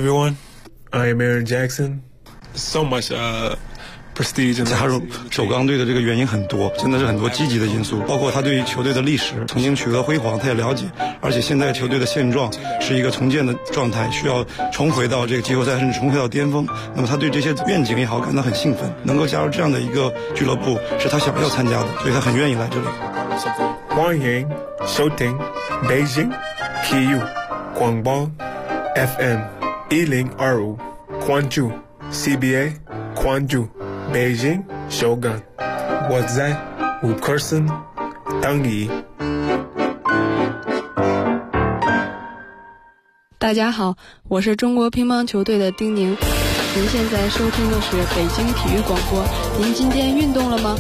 everyone. I am Aaron Jackson. So much prestige. 加入首钢队的这个原因很多，真的是很多积极的因素，包括他对于球队的历史曾经取得辉煌，他也了解，而且现在球队的现状是一个重建的状态，需要重回到这个季后赛，甚至重回到巅峰。那么他对这些愿景也好感到很兴奋，能够加入这样的一个俱乐部是他想要参加的，所以他很愿意来这里。 欢迎收听北京体育广播 FM 1025，关注 CBA， 关注北京首钢，我在五克森等你。 大家好，我是中国乒乓球队的丁宁。您现在收听的是北京体育广播。您今天运动了吗？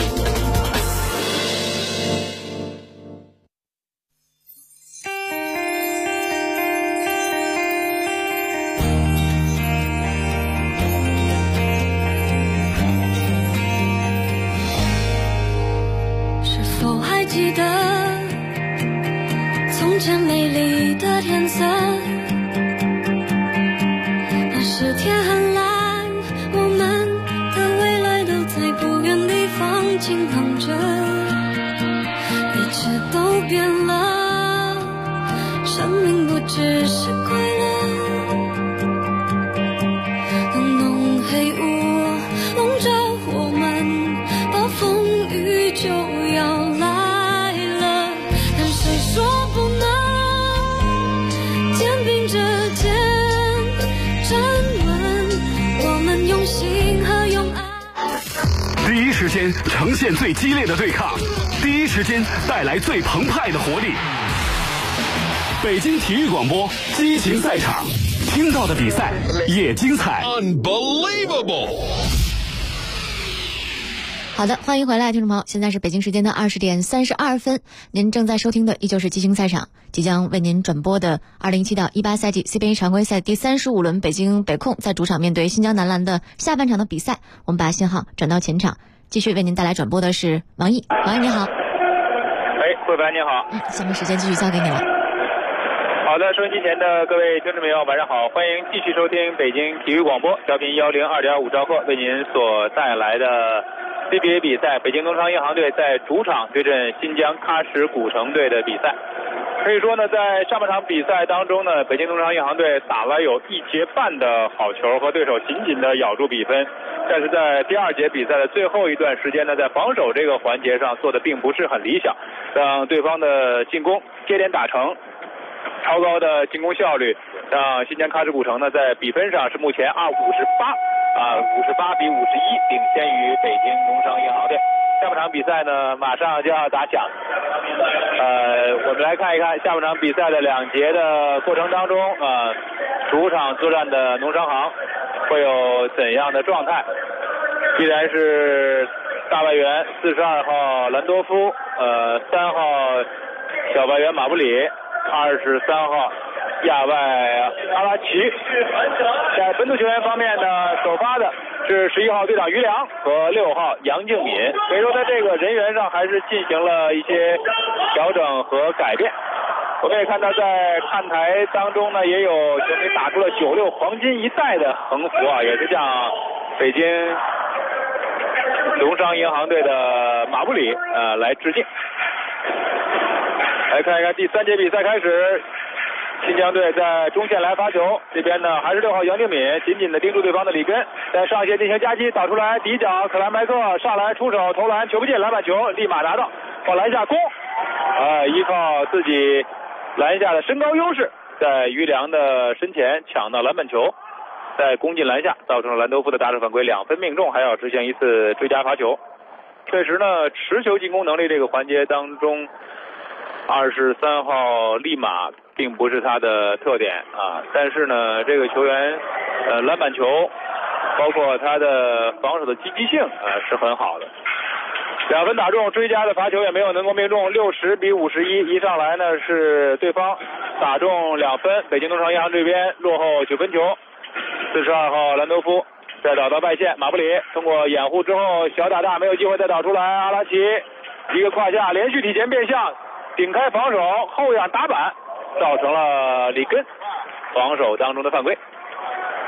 是否还记得从前美丽的天色？那时天很蓝，我们的未来都在不远地方轻哼着，一切都变了，生命不只是快乐。当浓黑雾笼罩我们，暴风雨就要来了，但谁说不能肩并着肩站稳？我们用心和用爱。 第一时间呈现最激烈的对抗，第一时间带来最澎湃的活力。北京体育广播激情赛场，听到的比赛也精彩。 Unbelievable！ 好的，欢迎回来，听众朋友，现在是北京时间的20点32分，您正在收听的依旧是激情赛场，即将为您转播的2017到18赛季 CBA 常规赛第35轮，北京北控在主场面对新疆男篮的下半场的比赛。我们把信号转到前场，继续为您带来转播的是王毅。王毅你好。 慧凡你好。 下面时间继续交给你了。 好的，收音机前的各位听众朋友晚上好，欢迎继续收听北京体育广播调频102.5兆赫为您所带来的 CBA 比赛，北京农商银行队在主场对阵新疆喀什古城队的比赛。可以说呢，在上半场比赛当中呢，北京农商银行队打了有1节半的好球，和对手紧紧的咬住比分。但是在第2节比赛的最后一段时间呢，在防守这个环节上做的并不是很理想，让对方的进攻接连打成超高的进攻效率，让新疆喀什古城呢在比分上是目前58比51领先于北京农商银行队。下半场比赛呢马上就要打响，我们来看一看下半场比赛的2节的过程当中，主场作战的农商行会有怎样的状态？依然是大外援42号兰多夫，3号小外援马布里，23号亚外阿拉奇。在本土球员方面呢，首发的是11号队长于良和6号杨敬敏，所以说在这个人员上还是进行了一些调整和改变。我们也看到在看台当中呢，也有球迷打出了96黄金一代的横幅啊，也是向北京农商银行队的马布里来致敬。来看一看第3节比赛开始，新疆队在中线来发球，这边呢还是6号杨敬敏紧紧的盯住对方的里根，在上线进行夹击，导出来底角克兰麦克上来出手投篮，球不进，篮板球立马拿到，往篮下攻，依靠自己篮下的身高优势，在于良的身前抢到篮板球，在攻进篮下，造成了兰多夫的大手犯规2分命中，还要执行1次追加罚球。确实呢，持球进攻能力这个环节当中，23号利马并不是他的特点啊，但是呢，这个球员篮板球，包括他的防守的积极性是很好的。2分打中，追加的罚球也没有能够命中，60比51，一上来呢是对方打中2分，北京农商银行这边落后9分球。42号兰多夫再导到外线，马布里通过掩护之后小打大没有机会再导出来，阿拉奇一个胯下连续体前变向顶开防守，后仰打板造成了里根防守当中的犯规。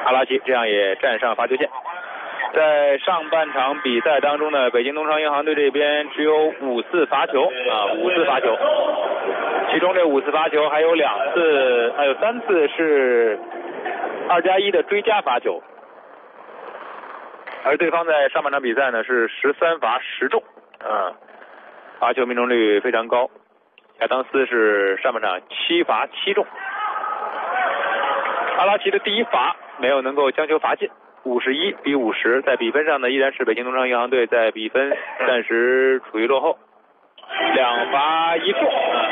阿拉奇这样也站上罚球线。在上半场比赛当中呢，北京东昌银行队这边只有5次罚球，5次罚球，其中这5次罚球还有3次是2+1的追加罚球，而对方在上半场比赛呢是13罚10中，罚球命中率非常高。亚当斯是上半场7罚7中，阿拉奇的第一罚没有能够将球罚进，51比50，在比分上呢依然是北京东昌银行队在比分暂时处于落后，2罚1中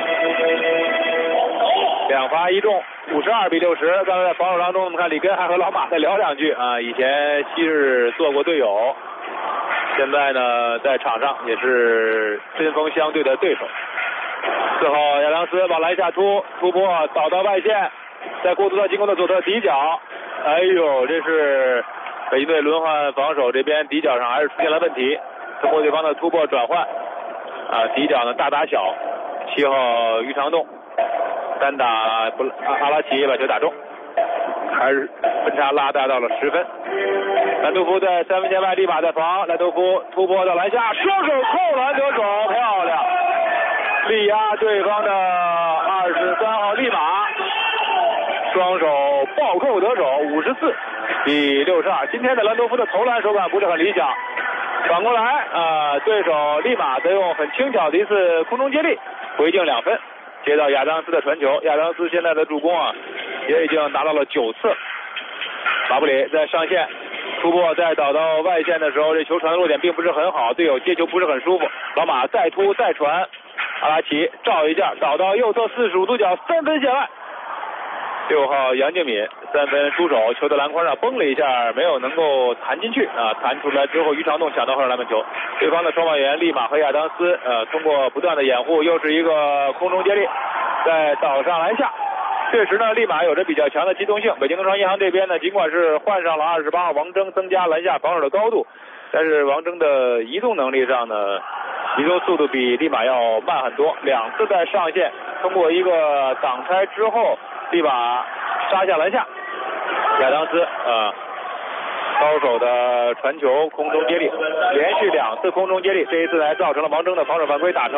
，2罚1中，52比60。刚才在防守当中，我们看里根还和老马再聊2句以前昔日做过队友，现在呢在场上也是针锋相对的对手。4号亚当斯往篮下突破，倒到外线，在过渡到进攻的左侧底角，哎呦，这是北京队轮换防守，这边底角上还是出现了问题，通过对方的突破转换底角呢大打小，7号于长栋单打阿拉奇把球打中，还是分差拉大到了10分。兰多夫在3分线外立马在防，兰多夫突破到篮下，双手扣篮得手，漂亮，力压对方的23号利马，双手暴扣得手，54比62。今天的兰多夫的投篮手感不是很理想，反过来对手利马则用很轻巧的一次空中接力回敬2分，接到亚当斯的传球，亚当斯现在的助攻也已经达到了9次。马布里在上线突破，再倒到外线的时候，这球传的落点并不是很好，队友接球不是很舒服，老马再突再传，阿拉奇照一下倒到右侧45度角3分线外，6号杨敬敏3分出手，球在篮筐上崩了一下，没有能够弹进去弹出来之后于长栋抢到后场篮板球，对方的双外援利马和亚当斯通过不断的掩护，又是一个空中接力，再倒上篮下。确实呢，利马有着比较强的机动性。北京东昌银行这边呢，尽管是换上了28号王铮，增加篮下防守的高度，但是王铮的移动能力上呢，移动速度比利马要慢很多。2次在上线，通过一个挡拆之后，利马杀下篮下，亚当斯高手的传球空中接力，连续2次空中接力，这一次还造成了王铮的防守犯规，打成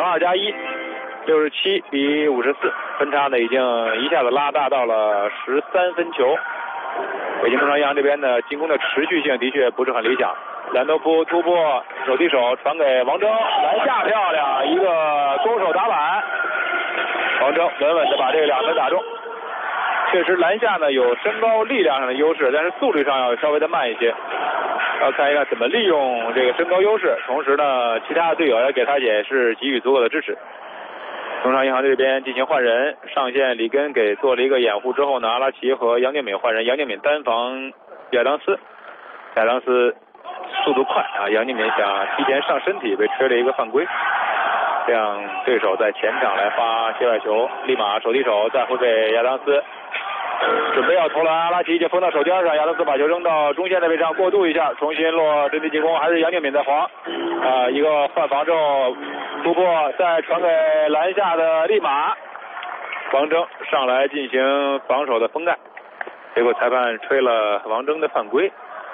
2+1。67比54，分差呢已经一下子拉大到了13分球。北京东昌银行这边呢进攻的持续性的确不是很理想。兰多夫突破手递手传给王铮，篮下漂亮，一个勾手打板，王铮稳稳的把这个2分打中。确实篮下呢有身高力量上的优势，但是速率上要稍微的慢一些，要看一看怎么利用这个身高优势，同时呢其他的队友要给他也是给予足够的支持。东昌银行这边进行换人，上线里根给做了一个掩护之后呢，阿拉奇和杨敬敏换人，杨敬敏单防亚当斯，亚当斯速度快杨敬敏想提前上身体，被吹了一个犯规，这样对手在前场来发界外球，立马手递手再回给亚当斯，准备要投篮，阿拉奇已经封到手尖上，亚当斯把球扔到中线的位置上过渡一下，重新落阵地进攻，还是杨敬敏在防一个换防之后突破，再传给篮下的利马，王铮上来进行防守的封盖，结果裁判吹了王铮的犯规，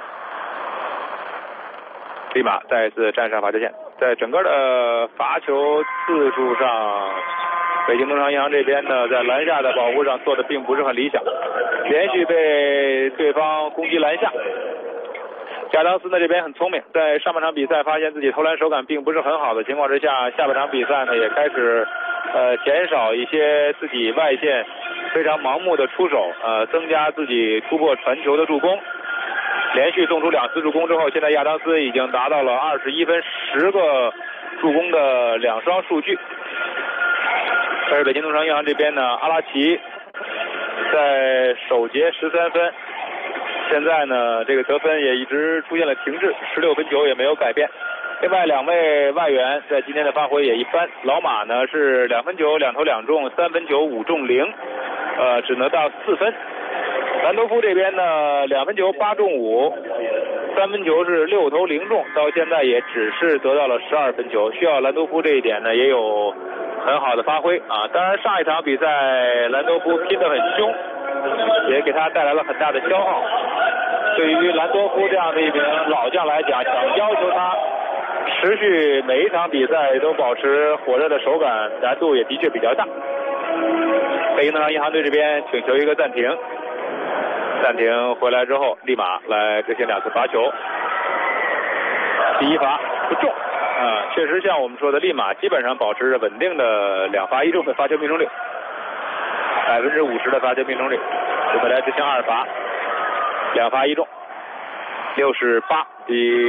利马再一次站上罚球线。在整个的罚球次数上，北京东昌银行这边呢在篮下的保护上做的并不是很理想，连续被对方攻击篮下。亚当斯呢这边很聪明，在上半场比赛发现自己投篮手感并不是很好的情况之下，下半场比赛呢也开始减少一些自己外线非常盲目的出手，增加自己突破传球的助攻，连续送出2次助攻之后，现在亚当斯已经达到了21分10个助攻的2双数据。但是北京东昌银行这边呢，阿拉奇在首节13分，现在呢这个得分也一直出现了停滞，16分球也没有改变。另外2位外援在今天的发挥也一般，老马呢是2分球2投2中，3分球5中0，只能到4分。兰多夫这边呢2分球8中5，3分球是6投0中，到现在也只是得到了12分球，需要兰多夫这一点呢也有很好的发挥当然上一场比赛兰多夫拼得很凶，也给他带来了很大的消耗。 对于兰多夫这样的一名老将来讲，想要求他持续每一场比赛都保持火热的手感，难度也的确比较大。北京农商银行队这边请求一个暂停，暂停回来之后立马来执行2次罚球。第一罚不中确实像我们说的，立马基本上保持着稳定的2罚1中的罚球命中率，50%的罚球命中率。准备来执行2罚，2罚1中，68比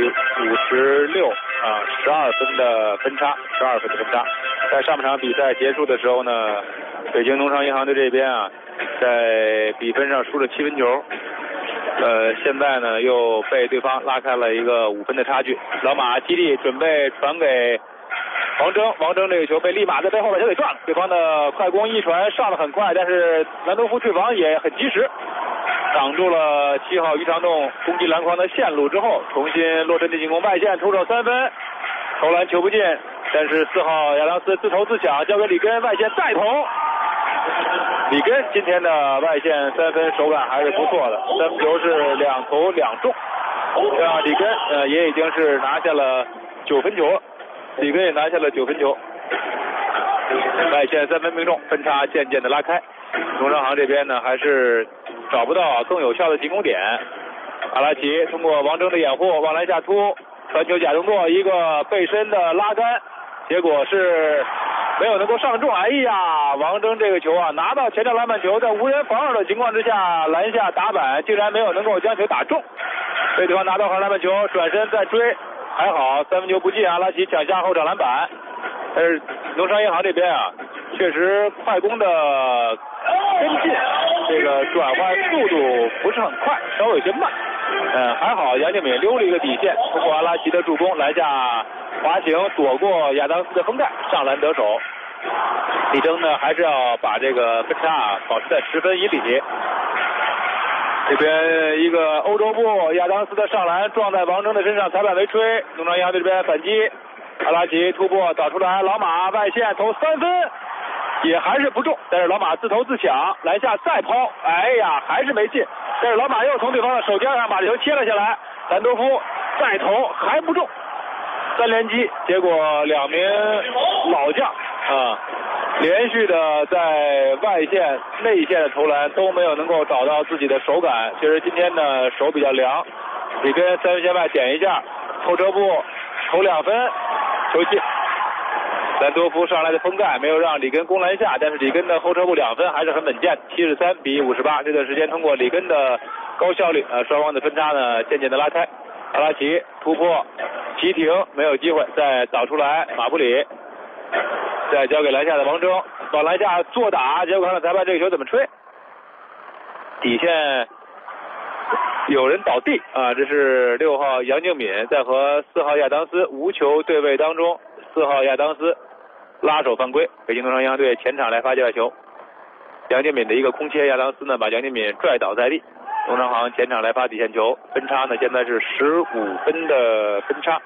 5612分的分差，12分的分差。在上半场比赛结束的时候呢，北京农商银行队这边在比分上输了7分球。现在呢又被对方拉开了一个5分的差距。老马基地准备传给王铮，王铮这个球被立马在背后把球给断了，对方的快攻一传上得很快，但是兰多夫退防也很及时，挡住了7号于长栋攻击篮筐的线路之后，重新落阵地进攻，外线出手3分，投篮球不进，但是4号亚当斯自投自抢，交给里根，外线再投。里根今天的外线3分手感还是不错的，3分球是2投2中，这样里根也已经是拿下了9分球了，里根也拿下了9分球，外线3分命中，分差渐渐的拉开。农商行这边呢还是找不到更有效的进攻点，阿拉奇通过王铮的掩护往篮下突，传球假动作一个背身的拉杆，结果是没有能够上中。哎呀，王铮这个球拿到前场篮板球，在无人防守的情况之下，篮下打板竟然没有能够将球打中，被对方拿到后篮板球，转身再追，还好3分球不进，阿拉奇抢下后场篮板。但是农商银行这边确实快攻的跟进，这个转换速度不是很快，稍微有些慢。还好杨敬敏溜了一个底线，通过阿拉奇的助攻，篮下滑行躲过亚当斯的封盖，上篮得手。李铮呢还是要把这个分差保持在10分以里。这边一个欧洲步，亚当斯的上篮撞在王铮的身上，裁判没吹。农商银行这边反击，阿拉奇突破导出来，老马外线投3分，也还是不中，但是老马自投自抢，篮下再抛，哎呀还是没进，但是老马又从对方的手尖上把球切了下来，兰多夫再投还不中，3连击，结果2名老将连续的在外线内线的投篮都没有能够找到自己的手感。其实今天呢手比较凉，里根3分线外点一下，后撤步投2分，球进。兰多夫上来的封盖没有让里根攻篮下，但是里根的后撤步2分还是很稳健，73比58。这段时间通过里根的高效率双方的分差呢渐渐的拉开。阿拉奇突破急停没有机会，再导出来马布里，再交给篮下的王铮，往篮下做打，结果看看裁判这个球怎么吹，底线有人倒地这是6号杨敬敏在和4号亚当斯无球对位当中，4号亚当斯拉手犯规，北京农商银行队前场来发界外球，杨敬敏的一个空切，亚当斯呢把杨敬敏拽倒在地，农商行前场来发底线球，分差呢现在是15分的分差。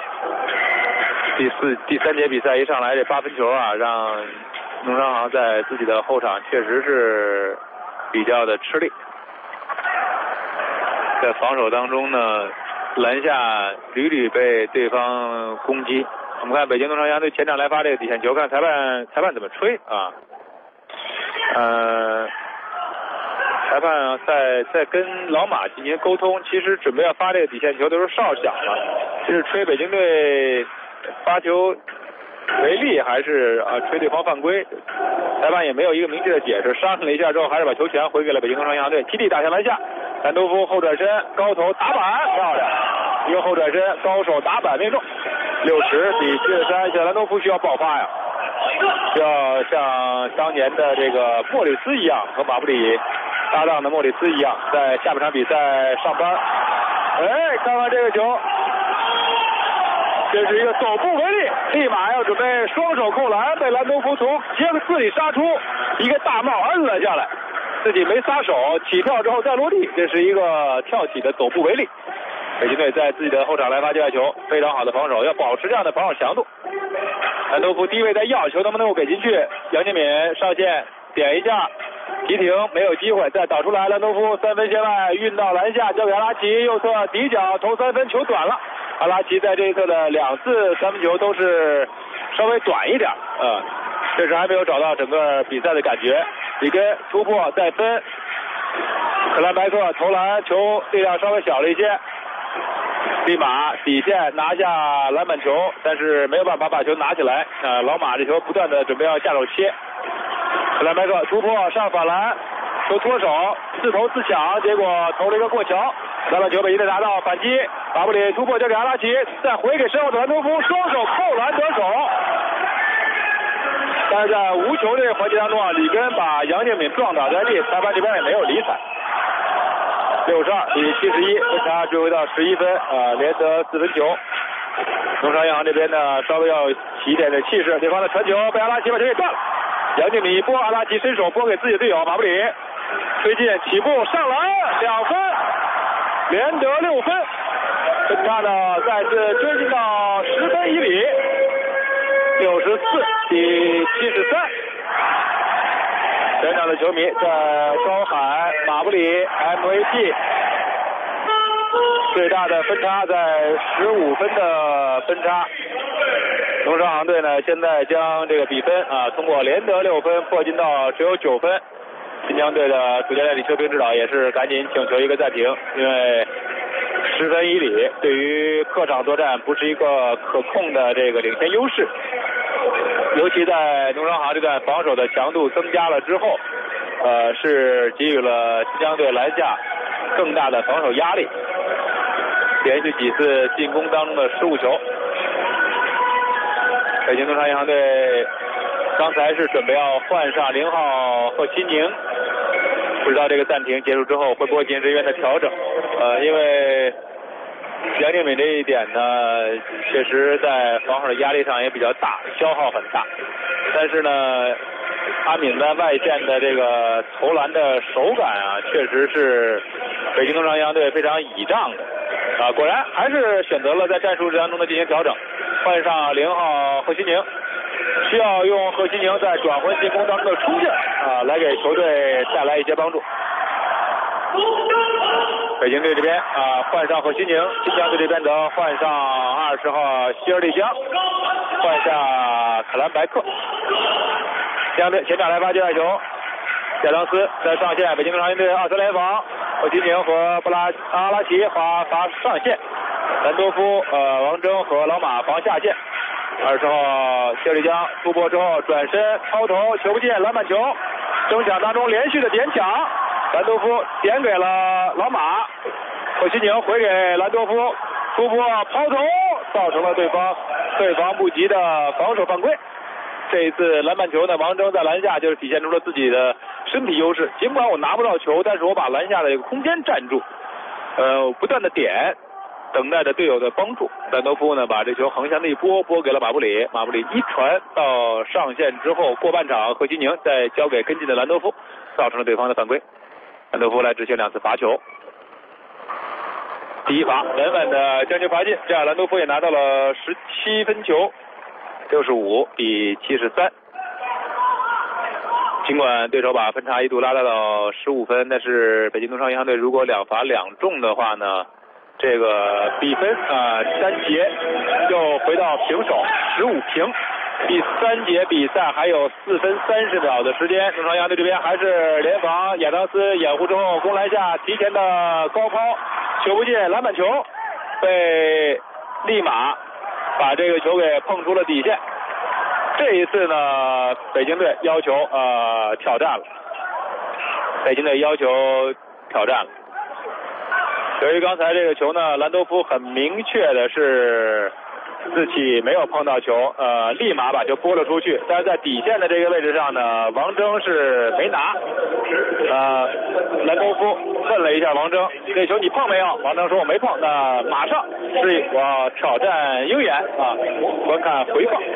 第3节比赛一上来这8分球让农商行在自己的后场确实是比较的吃力，在防守当中呢篮下屡屡被对方攻击。我们看北京农商银行队前场来发这个底线球，看裁判怎么吹裁判在跟老马进行沟通，其实准备要发这个底线球的时候哨响了，这是吹北京队发球违例还是吹对方犯规，裁判也没有一个明确的解释，商量了一下之后还是把球权回给了北京农商银行队，基地打向篮下，兰多夫后转身高投打板漂亮，一个后转身高手打板命中，60比73，小兰多夫需要爆发呀，需要像当年的这个莫里斯一样，和马布里搭档的莫里斯一样，在下半场比赛上班。看看这个球，这是一个走步为例，立马要准备双手扣篮，被兰多夫从杰克斯里杀出一个大帽摁了下来，自己没撒手，起跳之后再落地，这是一个跳起的走步为例。北京队在自己的后场来发界外球，非常好的防守，要保持这样的防守强度。兰多夫低位在要球，能不能够给进去？杨敬敏上线点一下， 急停没有机会，再导出来，兰多夫3分线外运到篮下，交给阿拉奇，右侧底角投3分，球短了。阿拉奇在这一侧的2次3分球都是稍微短一点，这时还没有找到整个比赛的感觉。里根突破再分，克兰白克投篮，球力量稍微小了一些。立马底线拿下篮板球，但是没有办法把球拿起来。老马这球不断的准备要下手切。克兰白克突破上反篮，球脱手，自投自抢，结果投了一个过桥，篮板球被一队拿到，反击，马布里突破交给阿拉奇，再回给身后的兰多夫，双手扣篮得手。但是在无球这个环节当中里根把杨敬敏撞倒在地，裁判这边也没有理睬。62-71，分差追回到11分，连得4分球。农商银行这边呢稍微要起一点的气势，对方的传球被阿拉奇把球给断了。杨敬敏一拨，阿拉奇伸手拨给自己的队友马布里，推进起步上篮2分，连得6分，分差呢再次追进到10分以里，64-73。全场的球迷在高喊马布里 MVP， 最大的分差在15分的分差。农商行队呢现在将这个比分通过连得6分迫近到只有9分。新疆队的主教练李秋平指导也是赶紧请求一个暂停，因为10分以里对于客场作战不是一个可控的这个领先优势。尤其在农商行这段防守的强度增加了之后，是给予了新疆队篮下更大的防守压力，连续几次进攻当中的失误球。北京农商银行队刚才是准备要换上0号贺西宁，不知道这个暂停结束之后会不会进行人员的调整。因为杨敬敏这一点呢，确实在防守的压力上也比较大，消耗很大。但是呢，阿敏在外线的这个投篮的手感确实是北京农商银行队非常倚仗的。果然还是选择了在战术当中的进行调整，换上0号贺西宁，需要用贺西宁在转换进攻当中的冲劲来给球队带来一些帮助。北京队这边换上贺西宁，新疆队这边则换上20号希尔利江，换下克兰白克。新疆队前场来发接外球，亚当斯在上线，北京农商银队2-3联防，贺西宁和阿拉奇罚上线，兰多夫、王铮和老马防下线。20号希尔利江突破之后转身抛投，球不进，篮板球，争抢当中连续的点抢。兰多夫点给了老马，贺西宁回给兰多夫，突破抛投，造成了对方退防不及的防守犯规。这一次篮板球呢，王铮在篮下就是体现出了自己的身体优势，尽管我拿不到球，但是我把篮下的这个空间占住，不断的点，等待着队友的帮助。兰多夫呢把这球横向内拨给了马布里，马布里一传到上线之后过半场，贺西宁再交给跟进的兰多夫，造成了对方的犯规。兰多夫来执行2次罚球，第一罚稳稳的将球罚进，这样兰多夫也拿到了17分球，65-73。尽管对手把分差一度拉大到15分，但是北京农商银行队如果2罚2中的话呢，这个比分3节又回到平手，15平。第3节比赛还有4分30秒的时间，农商银行队这边还是联防，亚当斯掩护之后攻篮下提前的高抛，球不进，篮板球被立马把这个球给碰出了底线。这一次呢，北京队要求挑战了，北京队要求挑战了。由于刚才这个球呢，兰多夫很明确的是自己没有碰到球，立马把球拨了出去，但是在底线的这个位置上呢，王铮是没拿。兰多夫问了一下王铮，这球你碰没有？王铮说我没碰，那马上示意我挑战鹰眼观看回放。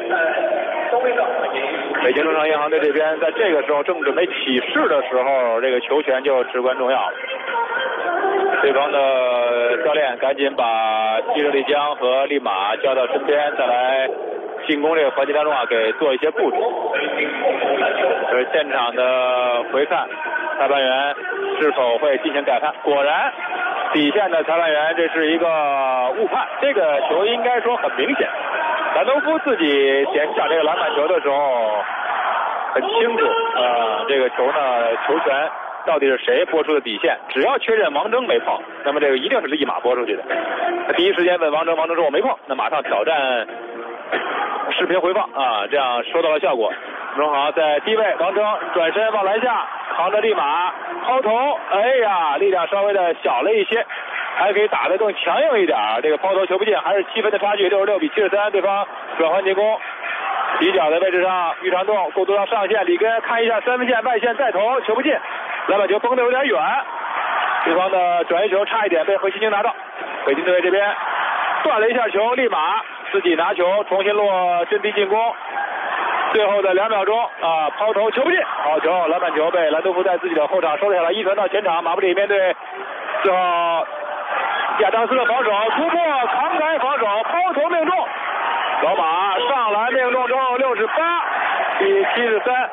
北京农商银行队这边在这个时候正准备起势的时候，这个球权就至关重要了。对方的教练赶紧把希尔利江和利马叫到身边，再来进攻这个环节当中啊，给做一些布置。这是现场的回看，裁判员是否会进行改判？果然，底线的裁判员这是一个误判，这个球应该说很明显。兰多夫自己捡抢这个篮板球的时候很清楚，这个球呢，球权到底是谁拨出的底线？只要确认王铮没碰，那么这个一定是立马拨出去的。他第一时间问王铮，王铮说我没碰，那马上挑战视频回放啊，这样收到了效果。荣豪在低位，王铮转身往篮下，扛着立马抛投，哎呀，力量稍微的小了一些，还可以打得更强硬一点。这个抛投球不进，还是7分的差距，66比73，对方转换进攻。底角的位置上，玉长栋过渡到上线，里根看一下3分线外线再投，球不进，篮板球崩得有点远，对方的转移球差一点被何西京拿到。北京队这边断了一下球，立马自己拿球重新落阵地进攻。最后的2秒钟啊，抛投球不进，好球，篮板球被兰多夫在自己的后场收下来，一传到前场，马布里面对最后亚当斯的防守，突破扛开防守，抛投命中，老马上篮命中之后68比73，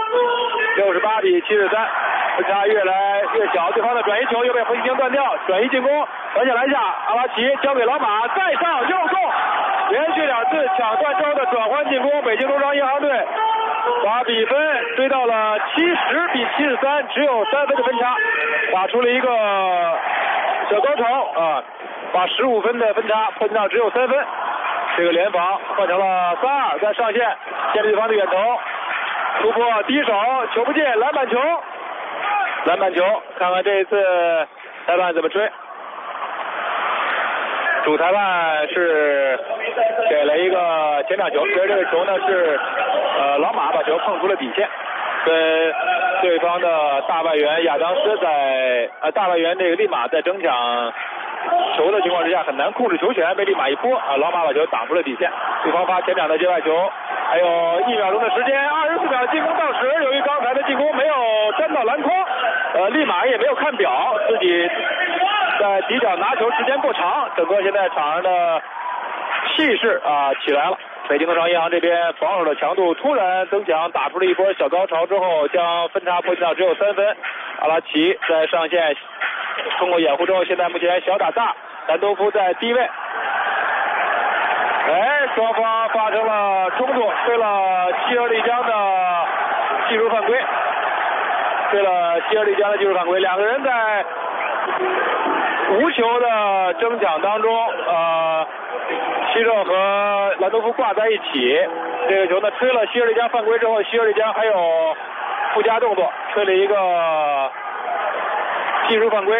分差越来越小，对方的转移球又被何西京断掉，转移进攻传下篮下，阿拉奇交给老马，再上右中，连续2次抢断之后的转换进攻，北京东方银行队把比分追到了70比73，只有3分的分差，打出了一个小高潮啊，把15分的分差破到只有3分。这个联防换成了3-2，在上线限制对方的远投，突破低手球不进，篮板球，看看这一次裁判怎么吹。主裁判是给了一个前场球，这个球呢是老马把球碰出了底线，跟对方的大外援亚当斯大外援这个立马在争抢球的情况之下很难控制球权，被立马一拨啊，老马把球挡出了底线，对方发前场的界外球，还有1秒钟的时间，24秒进攻到时，由于刚才的进攻没有沾到篮筐，立马也没有看表，自己在底角拿球时间过长，整个现在场上的气势啊起来了。北京东方银行这边防守的强度突然增强，打出了一波小高潮之后，将分差迫近到只有3分。阿拉奇在上线通过掩护之后，现在目前小打大，兰多夫在低位。双方发生了冲突，吹了希尔利江的技术犯规，两个人在无球的争抢当中，希热和兰多夫挂在一起。这个球呢吹了希尔利江犯规之后，希尔利江还有附加动作，吹了一个技术犯规。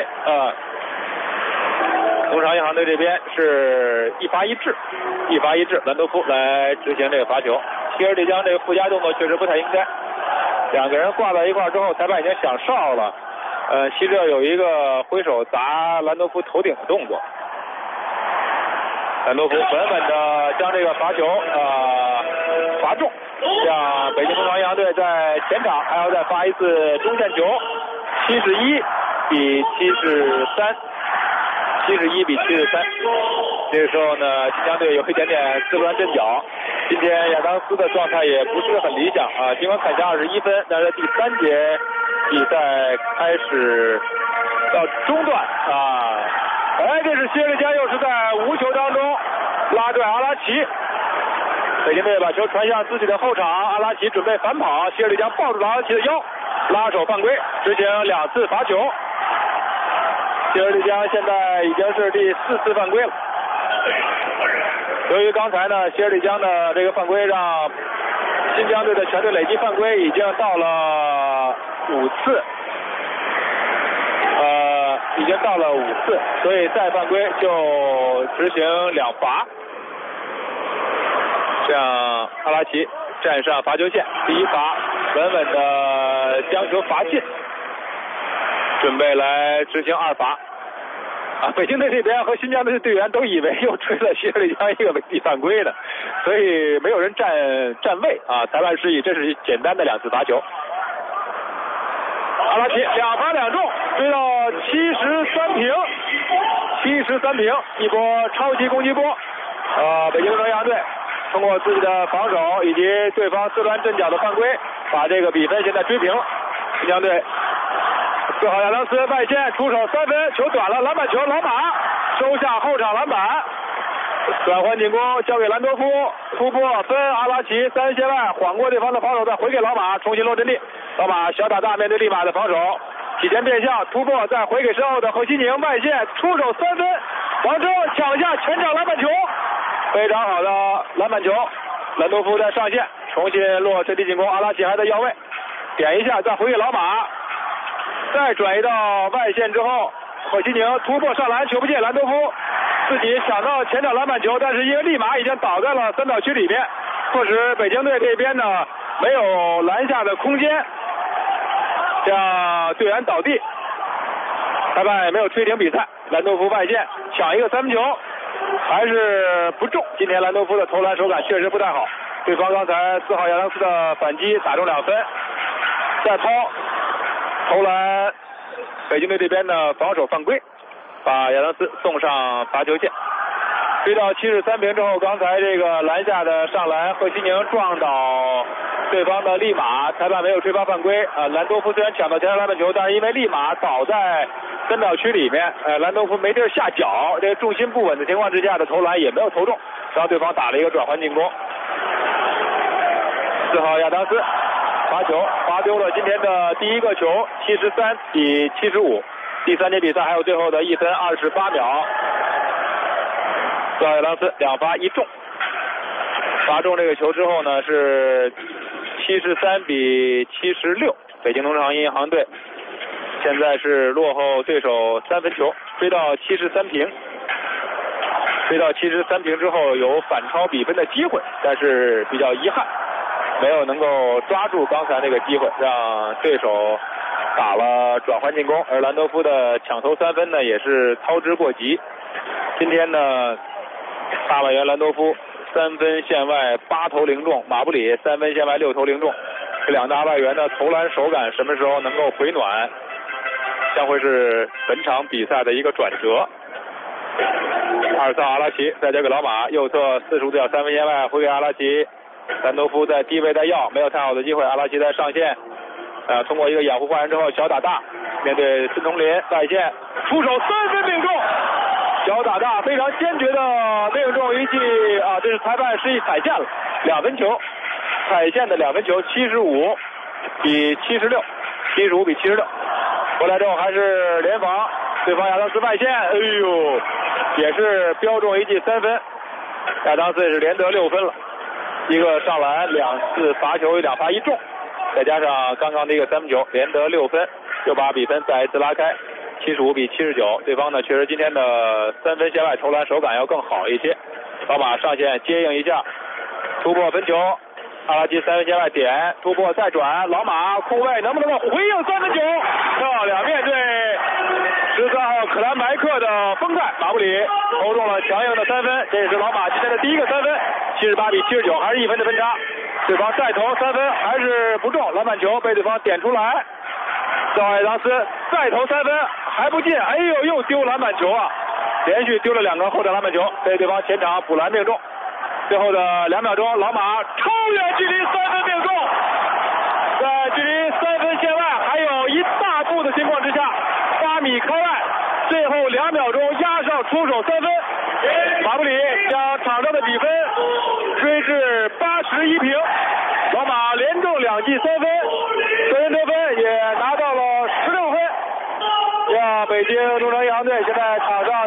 东商银行队这边是一罚一掷，兰多夫来执行这个罚球。希尔利江这个附加动作确实不太应该。两个人挂在一块之后，裁判已经响哨了。希热有一个挥手砸兰多夫头顶的动作。兰多夫稳稳的将这个罚球罚中，让北京东方银行队在前场还要再罚一次中线球，71比73。这个时候呢，新疆队有一点点自不然阵脚。今天亚当斯的状态也不是很理想啊，尽管砍下21分，但是第3节比赛开始到中段啊，这是希尔利江又是在无球当中拉拽阿拉奇，北京队把球传向自己的后场，阿拉奇准备反跑，希尔利江抱住阿拉奇的腰，拉手犯规，执行2次罚球。希尔利江现在已经是第4次犯规了。由于刚才呢，希尔利江的这个犯规让新疆队的全队累计犯规已经到了5次，所以再犯规就执行2罚。这样阿拉奇站上罚球线，第1罚稳稳的将球罚进，准备来执行2罚。北京队这边和新疆队的队员都以为又吹了希尔利江一个违纪犯规呢，所以没有人站位啊。裁判示意这是简单的2次罚球。阿拉奇2罚2中，追到73平，一波超级攻击波。北京东洋队通过自己的防守以及对方四传阵脚的犯规，把这个比分现在追平了。新疆队4号亚当斯外线出手3分，球短了，篮板球，老马收下后场篮板，转换进攻交给兰多夫，突破分阿拉奇3分线外，晃过对方的防守，再回给老马，重新落阵地。老马小打大面对利马的防守，提前变向突破，再回给身后的何西宁外线出手3分，王铮抢下前场篮板球，非常好的篮板球。兰多夫在上线重新落阵地进攻，阿拉奇还在要位，点一下再回给老马，再转移到外线之后，何西宁突破上篮球不进，兰多夫自己抢到前场篮板球，但是因为利马已经倒在了三角区里面，迫使北京队这边呢没有篮下的空间，让队员倒地，裁判也没有吹停比赛。兰多夫外线抢一个3分球，还是不中。今天兰多夫的投篮手感确实不太好，对方刚才4号亚当斯的反击打中2分，再抛投篮，北京队这边的防守犯规，把亚当斯送上罚球线。追到73平之后，刚才这个篮下的上篮，贺西宁撞倒对方的利马，裁判没有吹罚犯规。兰多夫虽然抢到前场篮板球，但是因为利马倒在三角区里面，兰多夫没地儿下脚，这个重心不稳的情况之下的投篮也没有投中，让对方打了一个转换进攻。4号亚当斯罚球罚丢了今天的第一个球，73比75。第3节比赛还有最后的1分28秒。4号亚当斯2罚1中，罚中这个球之后呢是73比76，北京农场银行队现在是落后对手3分球，追到73平。追到73平之后有反超比分的机会，但是比较遗憾，没有能够抓住刚才那个机会，让对手打了转换进攻，而兰多夫的抢投3分呢也是操之过急。今天呢大外援兰多夫3分线外8投0中，马布里3分线外6投0中，这两大外援的投篮手感什么时候能够回暖，将会是本场比赛的一个转折。2-4阿拉奇再交给老马，右侧45度角3分线外回给阿拉奇，兰多夫在低位带要，没有太好的机会，阿拉奇在上线，通过一个掩护换人之后小打大面对孙同林外线出手3分命中，小打大非常坚决的命中一记这是裁判示意踩线了，2分球，踩线的2分球，75比76， 75比76。回来之后还是联防，对方亚当斯外线，哎呦，也是标中一记3分，亚当斯也是连得6分了，一个上篮，2次罚球，2罚1中，再加上刚刚的一个3分球，连得6分，就把比分再一次拉开，75比79。对方呢确实今天的3分线外投篮手感要更好一些，老马上线接应一下，突破分球，阿拉基3分线外点突破再转，老马空位能不能够回应3分球？漂亮，面对13号可兰麦克的封盖，马布里投中了强硬的3分，这也是老马今天的第一个3分，78比79，还是1分的分差。对方再投3分还是不中，篮板球被对方点出来。4号亚当斯再投3分还不进，哎呦，又丢篮板球啊！连续丢了2个后场篮板球，被对方前场补篮命中。最后的2秒钟，老马超远距离3分命中，在距离3分线外还有一大步的情况之下，8米开外，最后2秒钟压上出手3分，马布里将场上的比分追至81平，老马连中2记3分，个人得分也拿到了16分，让北京中城银行队现在场上